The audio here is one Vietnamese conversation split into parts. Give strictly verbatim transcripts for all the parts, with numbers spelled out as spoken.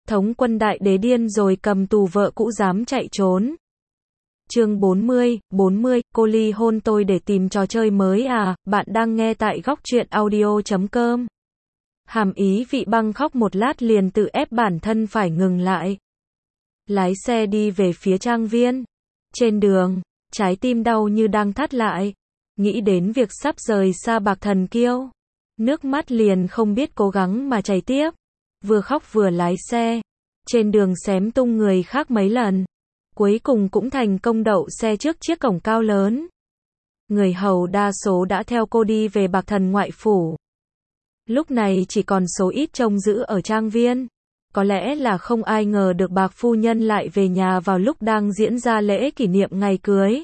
Thống quân đại đế điên rồi cầm tù vợ cũ dám chạy trốn. Chương bốn mươi, bốn mươi, cô ly hôn tôi để tìm trò chơi mới à, bạn đang nghe tại góc truyện audio chấm com. Hàm Ý Vị Băng khóc một lát liền tự ép bản thân phải ngừng lại. Lái xe đi về phía trang viên. Trên đường, trái tim đau như đang thắt lại. Nghĩ đến việc sắp rời xa Bạc Thần Kiêu. Nước mắt liền không biết cố gắng mà chảy tiếp. Vừa khóc vừa lái xe. Trên đường xém tung người khác mấy lần. Cuối cùng cũng thành công đậu xe trước chiếc cổng cao lớn. Người hầu đa số đã theo cô đi về Bạc Thần ngoại phủ. Lúc này chỉ còn số ít trông giữ ở trang viên. Có lẽ là không ai ngờ được Bạc phu nhân lại về nhà vào lúc đang diễn ra lễ kỷ niệm ngày cưới.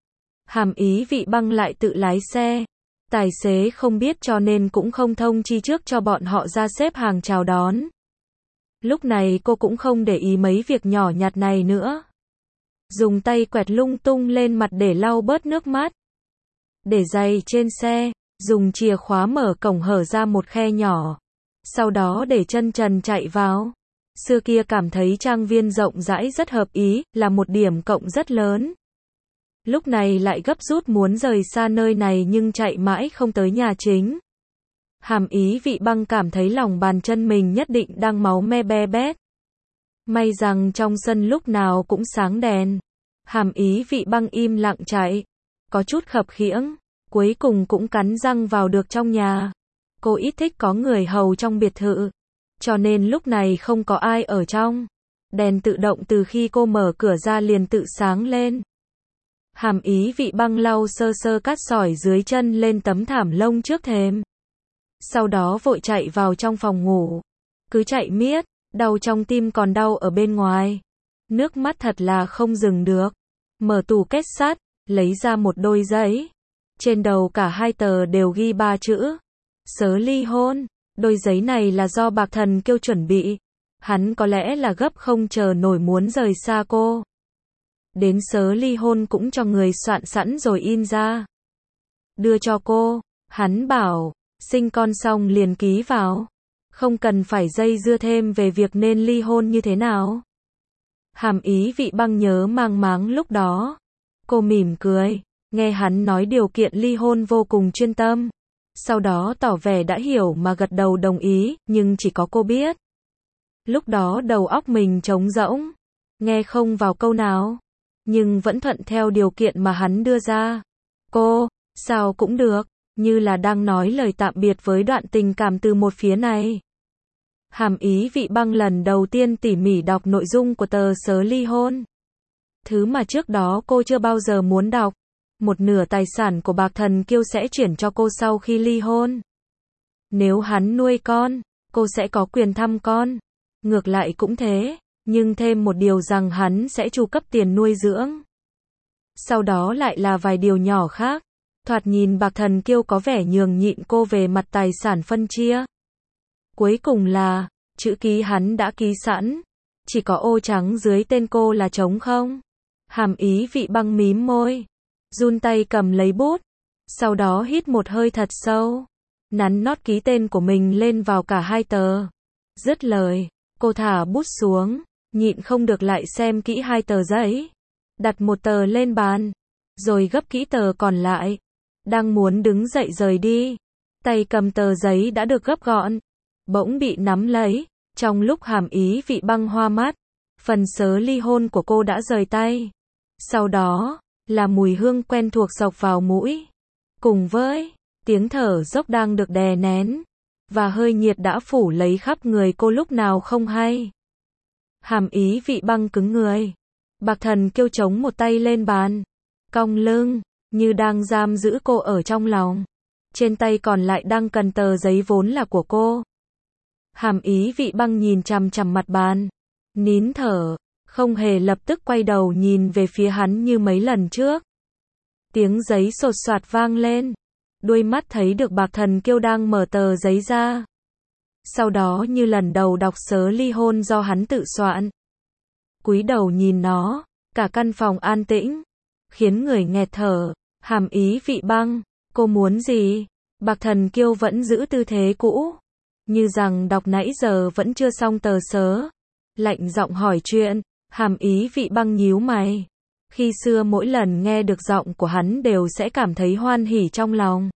Hàm Ý Vị Băng lại tự lái xe. Tài xế không biết cho nên cũng không thông chi trước cho bọn họ ra xếp hàng chào đón. Lúc này cô cũng không để ý mấy việc nhỏ nhặt này nữa. Dùng tay quẹt lung tung lên mặt để lau bớt nước mắt. Để giày trên xe, dùng chìa khóa mở cổng hở ra một khe nhỏ. Sau đó để chân trần chạy vào. Xưa kia cảm thấy trang viên rộng rãi rất hợp ý, là một điểm cộng rất lớn. Lúc này lại gấp rút muốn rời xa nơi này nhưng chạy mãi không tới nhà chính. Hàm Ý Vị Băng cảm thấy lòng bàn chân mình nhất định đang máu me be bét. May rằng trong sân lúc nào cũng sáng đèn. Hàm Ý Vị Băng im lặng chạy. Có chút khập khiễng. Cuối cùng cũng cắn răng vào được trong nhà. Cô ít thích có người hầu trong biệt thự. Cho nên lúc này không có ai ở trong. Đèn tự động từ khi cô mở cửa ra liền tự sáng lên. Hàm Ý Vị Băng lau sơ sơ cát sỏi dưới chân lên tấm thảm lông trước thềm. Sau đó vội chạy vào trong phòng ngủ. Cứ chạy miết, đau trong tim còn đau ở bên ngoài. Nước mắt thật là không dừng được. Mở tủ kết sắt, lấy ra một đôi giấy. Trên đầu cả hai tờ đều ghi ba chữ. Sớ ly hôn. Đôi giấy này là do Bạc Thần Kiêu chuẩn bị. Hắn có lẽ là gấp không chờ nổi muốn rời xa cô. Đến sớ ly hôn cũng cho người soạn sẵn rồi in ra. Đưa cho cô. Hắn bảo, sinh con xong liền ký vào. Không cần phải dây dưa thêm về việc nên ly hôn như thế nào. Hàm Ý Vị Băng nhớ mang máng lúc đó. Cô mỉm cười. Nghe hắn nói điều kiện ly hôn vô cùng chuyên tâm. Sau đó tỏ vẻ đã hiểu mà gật đầu đồng ý, nhưng chỉ có cô biết. Lúc đó đầu óc mình trống rỗng. Nghe không vào câu nào. Nhưng vẫn thuận theo điều kiện mà hắn đưa ra. Cô, sao cũng được, như là đang nói lời tạm biệt với đoạn tình cảm từ một phía này. Hàm Ý Vị Băng lần đầu tiên tỉ mỉ đọc nội dung của tờ sớ ly hôn. Thứ mà trước đó cô chưa bao giờ muốn đọc. Một nửa tài sản của Bạc Thần Kiêu sẽ chuyển cho cô sau khi ly hôn. Nếu hắn nuôi con, cô sẽ có quyền thăm con. Ngược lại cũng thế, nhưng thêm một điều rằng hắn sẽ chu cấp tiền nuôi dưỡng. Sau đó lại là vài điều nhỏ khác. Thoạt nhìn Bạc Thần Kiêu có vẻ nhường nhịn cô về mặt tài sản phân chia. Cuối cùng là, chữ ký hắn đã ký sẵn. Chỉ có ô trắng dưới tên cô là trống không. Hàm Ý Vị Băng mím môi. Run tay cầm lấy bút. Sau đó hít một hơi thật sâu. Nắn nót ký tên của mình lên vào cả hai tờ. Dứt lời, cô thả bút xuống. Nhịn không được lại xem kỹ hai tờ giấy. Đặt một tờ lên bàn. Rồi gấp kỹ tờ còn lại. Đang muốn đứng dậy rời đi. Tay cầm tờ giấy đã được gấp gọn. Bỗng bị nắm lấy. Trong lúc Hàm Ý Vị Băng hoa mắt. Phần sớ ly hôn của cô đã rời tay. Sau đó là mùi hương quen thuộc xộc vào mũi. Cùng với tiếng thở dốc đang được đè nén. Và hơi nhiệt đã phủ lấy khắp người cô lúc nào không hay. Hàm Ý Vị Băng cứng người. Bạc Thần Kiêu chống một tay lên bàn. Cong lưng, như đang giam giữ cô ở trong lòng. Trên tay còn lại đang cần tờ giấy vốn là của cô. Hàm Ý Vị Băng nhìn chằm chằm mặt bàn. Nín thở. Không hề lập tức quay đầu nhìn về phía hắn như mấy lần trước. Tiếng giấy sột soạt vang lên. Đuôi mắt thấy được Bạc Thần Kiêu đang mở tờ giấy ra. Sau đó như lần đầu đọc sớ ly hôn do hắn tự soạn. Cúi đầu nhìn nó, cả căn phòng an tĩnh. Khiến người nghẹt thở. Hàm Ý Vị Băng, cô muốn gì? Bạc Thần Kiêu vẫn giữ tư thế cũ. Như rằng đọc nãy giờ vẫn chưa xong tờ sớ. lạnh giọng hỏi chuyện. Hàm Ý Vị Băng nhíu mày. Khi xưa mỗi lần nghe được giọng của hắn đều sẽ cảm thấy hoan hỉ trong lòng.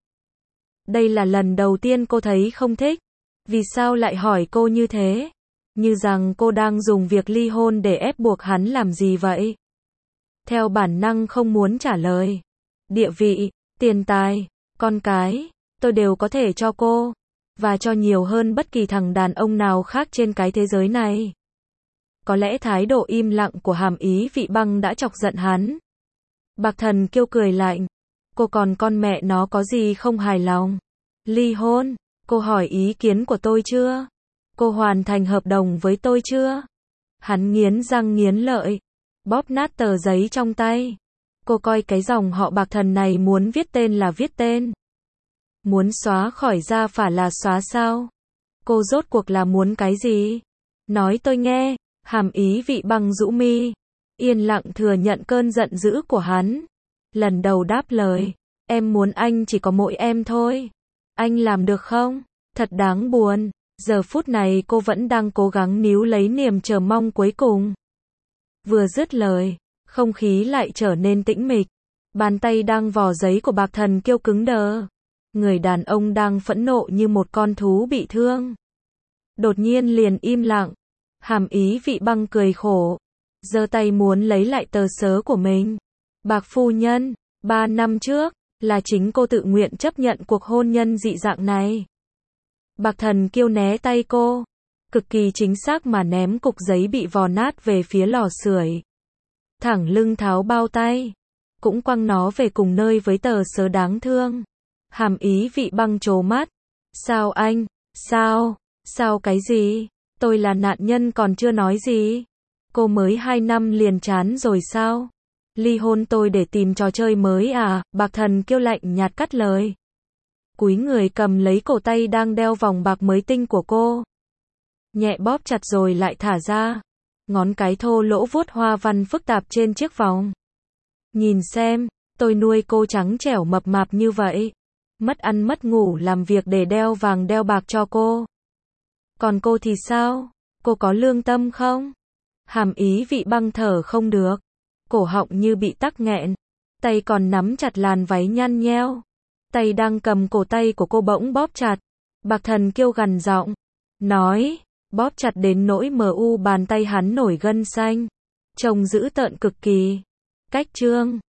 Đây là lần đầu tiên cô thấy không thích. Vì sao lại hỏi cô như thế? Như rằng cô đang dùng việc ly hôn để ép buộc hắn làm gì vậy? Theo bản năng không muốn trả lời. Địa vị, tiền tài, con cái, tôi đều có thể cho cô. Và cho nhiều hơn bất kỳ thằng đàn ông nào khác trên cái thế giới này. Có lẽ thái độ im lặng của Hàm Ý Vị Băng đã chọc giận hắn. Bạc Thần Kiêu cười lạnh. Cô còn con mẹ nó có gì không hài lòng? Ly hôn, cô hỏi ý kiến của tôi chưa? Cô hoàn thành hợp đồng với tôi chưa? Hắn nghiến răng nghiến lợi, bóp nát tờ giấy trong tay. Cô coi cái dòng họ Bạc Thần này muốn viết tên là viết tên. Muốn xóa khỏi gia phả là xóa sao? Cô rốt cuộc là muốn cái gì? Nói tôi nghe. Hàm Ý Vị Băng rũ mi, yên lặng thừa nhận cơn giận dữ của hắn. Lần đầu đáp lời, em muốn anh chỉ có mỗi em thôi. Anh làm được không? Thật đáng buồn. Giờ phút này cô vẫn đang cố gắng níu lấy niềm chờ mong cuối cùng. Vừa dứt lời, không khí lại trở nên tĩnh mịch. Bàn tay đang vò giấy của Bạc Thần Kiêu cứng đờ. Người đàn ông đang phẫn nộ như một con thú bị thương. Đột nhiên liền im lặng. Hàm Ý Vị Băng cười khổ, giơ tay muốn lấy lại tờ sớ của mình. Bạc phu nhân, ba năm trước, là chính cô tự nguyện chấp nhận cuộc hôn nhân dị dạng này. Bạc Thần Kiêu né tay cô, cực kỳ chính xác mà ném cục giấy bị vò nát về phía lò sưởi. Thẳng lưng tháo bao tay, cũng quăng nó về cùng nơi với tờ sớ đáng thương. Hàm Ý Vị Băng trố mắt. Sao anh? Sao? Sao cái gì? Tôi là nạn nhân còn chưa nói gì. Cô mới hai năm liền chán rồi sao? Ly hôn tôi để tìm trò chơi mới à? Bạc Thần Kiêu lạnh nhạt cắt lời. Cúi người cầm lấy cổ tay đang đeo vòng bạc mới tinh của cô. Nhẹ bóp chặt rồi lại thả ra. Ngón cái thô lỗ vuốt hoa văn phức tạp trên chiếc vòng. Nhìn xem, tôi nuôi cô trắng trẻo mập mạp như vậy. Mất ăn mất ngủ làm việc để đeo vàng đeo bạc cho cô. Còn cô thì sao? Cô có lương tâm không? Hàm Ý Vị Băng thở không được. Cổ họng như bị tắc nghẹn. Tay còn nắm chặt làn váy nhăn nheo. Tay đang cầm cổ tay của cô bỗng bóp chặt. Bạc Thần Kiêu gằn giọng. Nói. Bóp chặt đến nỗi mờ u bàn tay hắn nổi gân xanh. Trông dữ tợn cực kỳ. Cách chương.